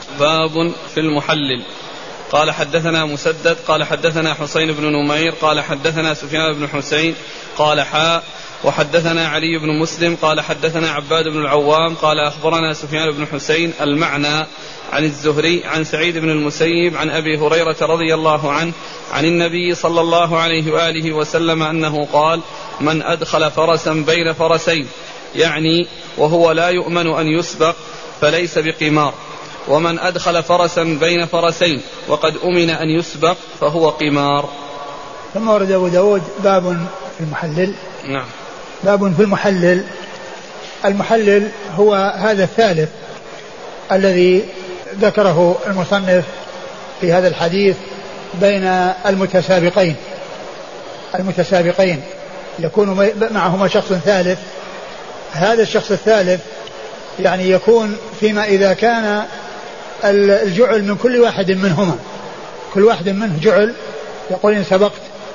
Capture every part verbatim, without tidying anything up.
باب في المحلل. قال حدثنا مسدد قال حدثنا حسين بن نمير قال حدثنا سفيان بن حسين قال حاء وحدثنا علي بن مسلم قال حدثنا عباد بن العوام قال أخبرنا سفيان بن حسين المعنى عن الزهري عن سعيد بن المسيب عن أبي هريرة رضي الله عنه عن النبي صلى الله عليه وآله وسلم أنه قال: من أدخل فرسا بين فرسين، يعني وهو لا يؤمن أن يسبق، فليس بقمار، ومن أدخل فرسا بين فرسين وقد أمن أن يسبق فهو قمار. ثم ورد أبو داود باب في المحلل. نعم. باب في المحلل. المحلل هو هذا الثالث الذي ذكره المصنف في هذا الحديث بين المتسابقين المتسابقين يكون معهما شخص ثالث. هذا الشخص الثالث يعني يكون فيما إذا كان الجعل من كل واحد منهما، كل واحد منه جعل، يقول إن سبقت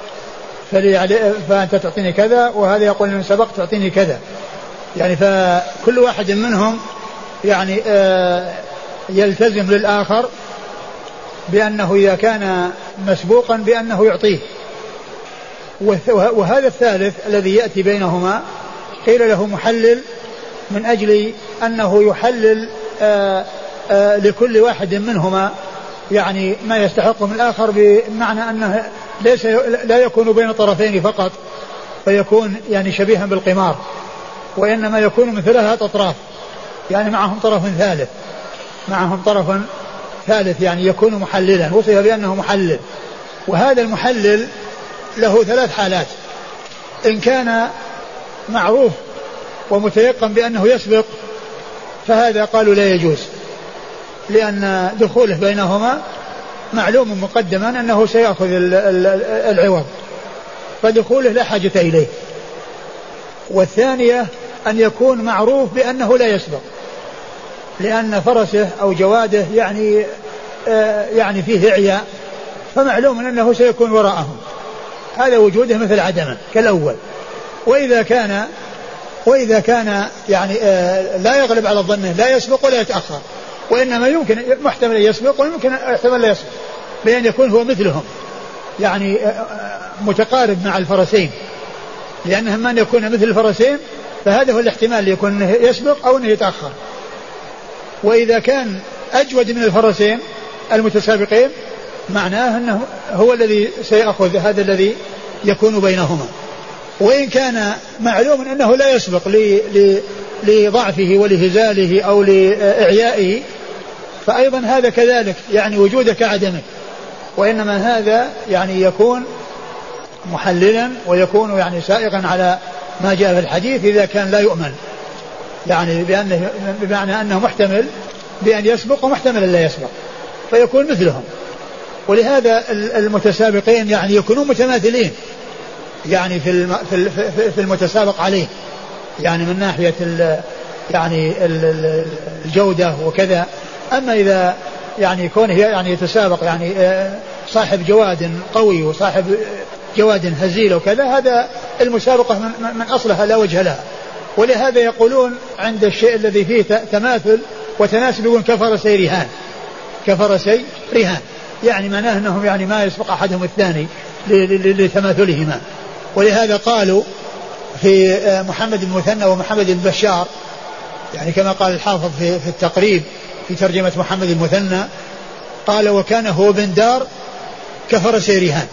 فأنت تعطيني كذا، وهذا يقول إن سبقت تعطيني كذا، يعني فكل واحد منهم يعني يلتزم للآخر بأنه إذا كان مسبوقا بأنه يعطيه. وهذا الثالث الذي يأتي بينهما قيل له محلل من أجل أنه يحلل آآ آآ لكل واحد منهما يعني ما يستحق من الآخر، بمعنى أنه ليس لا يكون بين طرفين فقط فيكون يعني شبيها بالقمار، وإنما يكون من ثلاثة أطراف، يعني معهم طرف ثالث معهم طرف ثالث يعني يكون محللا، وصف بأنه محلل. وهذا المحلل له ثلاث حالات: إن كان معروف ومتيقن بأنه يسبق فهذا قالوا لا يجوز، لأن دخوله بينهما معلوم مقدما أنه سيأخذ العوض، فدخوله لا حاجة إليه. والثانية أن يكون معروف بأنه لا يسبق، لأن فرسه أو جواده يعني آه يعني فيه إعياء، فمعلوم أنه سيكون وراءهم، هذا وجوده مثل عدمه كالأول. وإذا كان وإذا كان يعني آه لا يغلب على ظنه لا يسبق ولا يتأخر، وإنما يمكن محتمل يسبق ويمكن يحتمل لا يسبق، بأن يكون هو مثلهم يعني آه متقارب مع الفرسين، لأنهم من يكون مثل الفرسين فهذا هو الاحتمال اللي يكون أنه يسبق أو أنه يتأخر. وإذا كان أجود من الفرسين المتسابقين معناه أنه هو الذي سيأخذ هذا الذي يكون بينهما. وإن كان معلوم أنه لا يسبق لضعفه ولهزاله أو لإعيائه فأيضا هذا كذلك، يعني وجوده كعدمه، وإنما هذا يعني يكون محللا ويكون يعني سائغا على ما جاء في الحديث إذا كان لا يؤمن، يعني بأنه بمعنى أنه محتمل بأن يسبق ومحتمل لا يسبق فيكون مثلهم. ولهذا المتسابقين يعني يكونون متماثلين يعني في في المتسابق عليه، يعني من ناحية يعني الجودة وكذا. أما إذا يعني كونه يعني يتسابق يعني صاحب جواد قوي وصاحب جواد هزيل وكذا، هذا المسابقة من أصلها لا وجه لها. ولهذا يقولون عند الشيء الذي فيه تماثل وتناسب يقولون كفرسي رهان، كفرسي رهان، يعني معناه أنهم يعني ما يسبق أحدهم الثاني لتماثلهما. ولهذا قالوا في محمد بن مثنى ومحمد بن بشار، يعني كما قال الحافظ في, في التقريب في ترجمة محمد بن مثنى، قال: وكان هو بن دار كفرسي رهان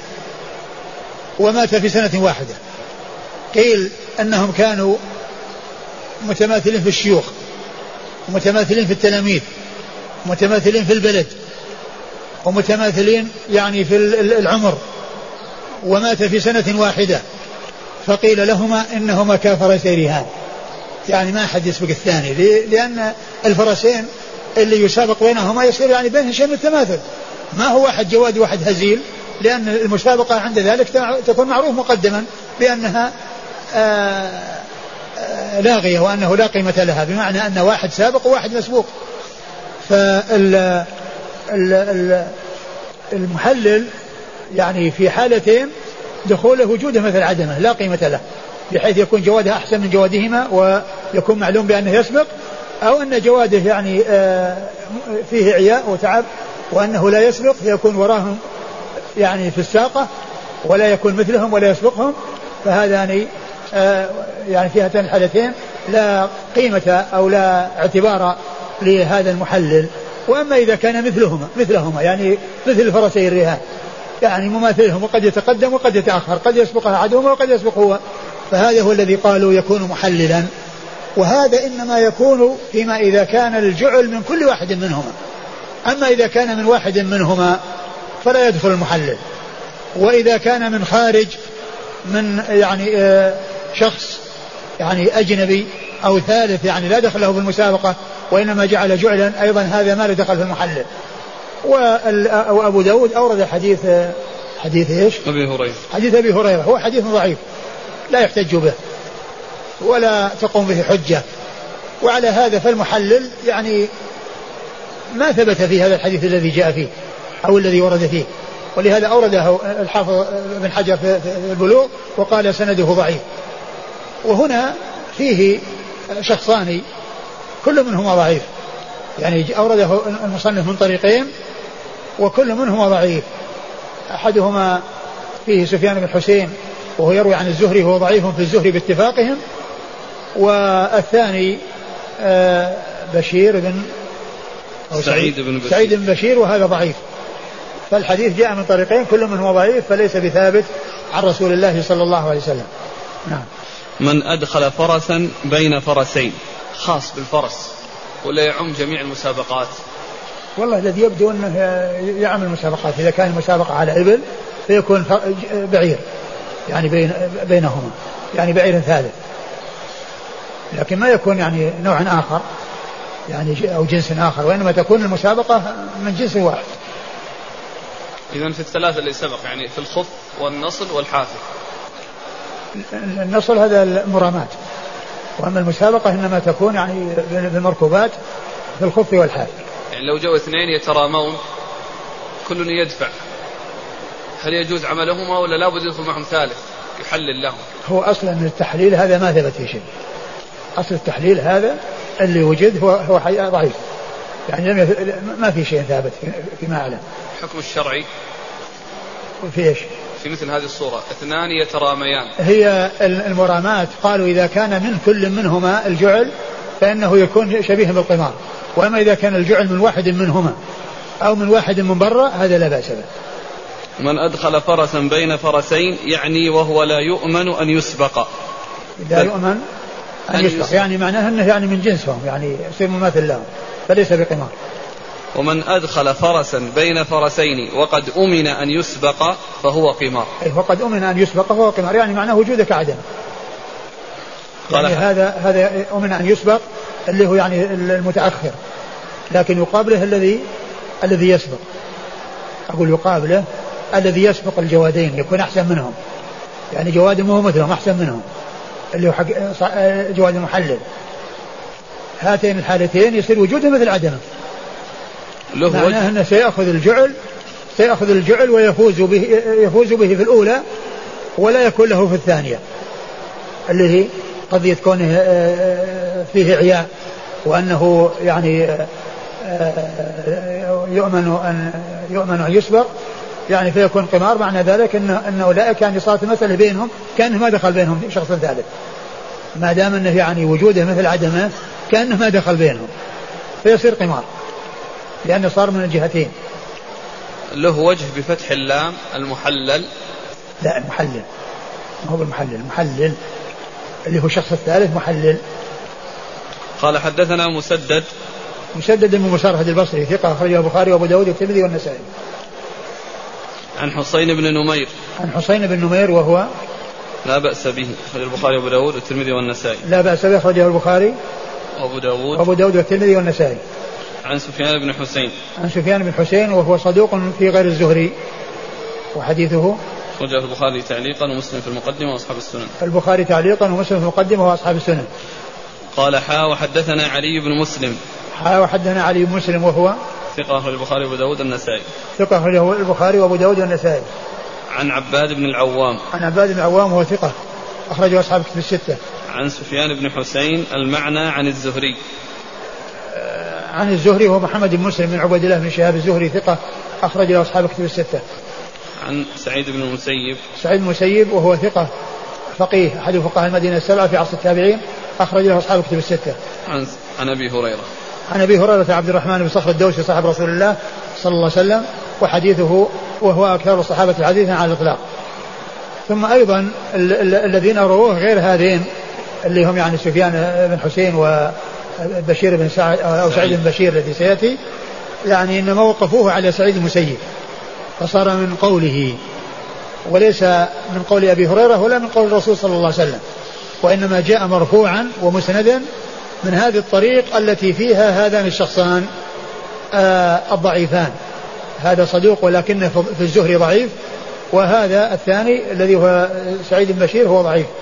ومات في سنة واحدة. قيل أنهم كانوا متماثلين في الشيوخ، متماثلين في التلاميذ، متماثلين في البلد، ومتماثلين يعني في العمر، ومات في سنة واحدة، فقيل لهما إنهما كفرسي رهان، يعني ما أحد يسبق الثاني، لأن الفرسين اللي يسابق بينهما يصير يعني بينهم شيء من التماثل، ما هو واحد جواد وواحد هزيل، لأن المسابقة عند ذلك تكون معروف مقدما بأنها آآ آآ لاغية وأنه لا قيمة لها، بمعنى أن واحد سابق وواحد مسبوق. فالمحلل يعني في حالتين دخوله وجوده مثل عدمه لا قيمة له، بحيث يكون جواده أحسن من جوادهما ويكون معلوم بأنه يسبق، أو أن جواده يعني فيه عياء وتعب وأنه لا يسبق يكون وراهم يعني في الساقة ولا يكون مثلهم ولا يسبقهم، فهذان يعني في هاتين الحالتين لا قيمة أو لا اعتبار لهذا المحلل. وأما إذا كان مثلهما مثلهما يعني مثل الفرسي الرهان يعني مماثلهم وقد يتقدم وقد يتأخر، قد يسبق أحدهما وقد يسبق هو، فهذا هو الذي قالوا يكون محللا. وهذا إنما يكون فيما إذا كان الجعل من كل واحد منهما، أما إذا كان من واحد منهما فلا يدخل المحلل. وإذا كان من خارج من يعني شخص يعني أجنبي أو ثالث يعني لا دخل له بالمسابقة وإنما جعل جعلا أيضا هذا ما له دخل في المحلل. وأبو داود أورد حديث حديث إيش؟ أبي هريرة، حديث أبي هريرة، هو حديث ضعيف لا يحتج به ولا تقوم به حجة. وعلى هذا فالمحلل يعني ما ثبت في هذا الحديث الذي جاء فيه أو الذي ورد فيه، ولهذا أورده الحافظ بن حجر في البلوغ وقال سنده ضعيف. وهنا فيه شخصان كل منهما ضعيف، يعني أورده المصنف من طريقين وكل منهما ضعيف. أحدهما فيه سفيان بن حسين وهو يروي عن الزهري وهو ضعيف في الزهري باتفاقهم، والثاني بشير بن سعيد بن بشير. سعيد بن بشير وهذا ضعيف. فالحديث جاء من طريقين كل منهما ضعيف فليس بثابت عن رسول الله صلى الله عليه وسلم. نعم. من أدخل فرسا بين فرسين، خاص بالفرس ولا يعم جميع المسابقات؟ والله الذي يبدو أنه يعم المسابقات. إذا كان المسابقة على إبل فيكون بعير يعني بين بينهما يعني بعير ثالث، لكن ما يكون يعني نوع آخر يعني أو جنس آخر، وإنما تكون المسابقة من جنس واحد. إذن في الثلاثة اللي سبق يعني في الخف والنصل والحافي. النصل هذا المرامات، وأما المسابقة إنما تكون يعني بالمركوبات في الخف والحافي. يعني لو جو اثنين يترامون كل يدفع، هل يجوز عملهما ولا لا بد يدخل معهم ثالث يحلل لهم؟ هو أصلا التحليل هذا ما ثبت في شيء، أصل التحليل هذا اللي وجد هو هو ضعيف، يعني ما في شيء ثابت فيما أعلم. الحكم الشرعي في إيش؟ في مثل هذه الصورة اثنان يتراميان، هي المرامات قالوا إذا كان من كل منهما الجعل فإنه يكون شبيه بالقمار، وأما إذا كان الجعل من واحد منهما أو من واحد من برا هذا لا بأس به. من أدخل فرسا بين فرسين يعني وهو لا يؤمن أن يسبق. لا يؤمن أن يسبق يعني معناه أنه يعني من جنسهم يعني يصير مماثل لهم فليس بقمار. ومن أدخل فرسا بين فرسين وقد أمن أن يسبق فهو قمار. أي وقد أمن أن يسبق فهو قمار، يعني معناه وجودك عدم. يعني هذا هذا أمن أن يسبق اللي هو يعني المتأخر، لكن يقابله الذي الذي يسبق. أقول يقابله الذي يسبق الجوادين يكون أحسن منهم، يعني جواد مو مثلهم أحسن منهم اللي هو حق جواد المحلل. هاتين الحالتين يصير وجوده مثل عدمه، معناه أنه سيأخذ الجعل سيأخذ الجعل ويفوز به يفوز به في الأولى ولا يكون له في الثانية، اللي هي قضية كونه فيه عياء وأنه يعني يؤمن أن يؤمن أن يسبق يعني فيكون قمار. معنى ذلك أن أن أولئك يعني صارت المسألة بينهم كأنه ما دخل بينهم شخص ثالث، ما دام أنه يعني وجوده مثل عدمه كأنه ما دخل بينهم فيصير قمار لأنه صار من الجهتين. له وجه بفتح اللام المحلل؟ لا المحلل ما هو المحلل، المحلل اللي هو الشخص الثالث محلل. قال حدثنا مسدد مسدد بن مسرهد البصري ثقة أخرجه البخاري وأبو داود والترمذي والنسائي. عن حسين بن نمير عن حسين بن نمير وهو لا بأس به أخرجه البخاري وأبو داود والترمذي والنسائي. لا بأس به أخرجه البخاري وأبو داود وأبو داود والترمذي والنسائي. عن سفيان بن حسين عن سفيان بن حسين وهو صدوق في غير الزهري وحديثه أخرجه البخاري تعليقا ومسلم في المقدمة وأصحاب السنن. البخاري تعليقا ومسلم في المقدمة وأصحاب السنن. قال حا وحدثنا علي بن مسلم حا وحدثنا علي بن مسلم وهو ثقة أخرجه البخاري وأبو داود النسائي. ثقة أخرجه البخاري وأبو داود والنسائي. عن عباد بن العوام عن عباد بن العوام وهو ثقة أخرجه أصحاب الكتب الستة. عن سفيان بن حسين المعنى عن الزهري. عن الزهري وهو محمد بن مسلم بن عبيد الله بن شهاب الزهري ثقة أخرج له أصحاب الكتب الستة. عن سعيد بن المسيب. سعيد بن المسيب وهو ثقة فقيه أحد فقهاء المدينة السبعة في عصر التابعين أخرج له أصحاب الكتب الستة. عن عن أبي هريرة. عن أبي هريرة عبد الرحمن بن صخر الدوسي صاحب رسول الله صلى الله عليه وسلم وحديثه وهو أكثر الصحابة حديثا على الإطلاق. ثم أيضا ال- ال- الذين رووه غير هذين اللي هم يعني سفيان بن حسين وبشير بن سعد أو سعيد بن بشير الذي سيأتي يعني إنما وقفوه على سعيد المسيب فصار من قوله وليس من قول أبي هريرة ولا من قول الرسول صلى الله عليه وسلم وإنما جاء مرفوعا ومسندا من هذه الطريق التي فيها هذان الشخصان آه الضعيفان هذا صدوق ولكنه في الزهري ضعيف وهذا الثاني الذي هو سعيد بن بشير هو ضعيف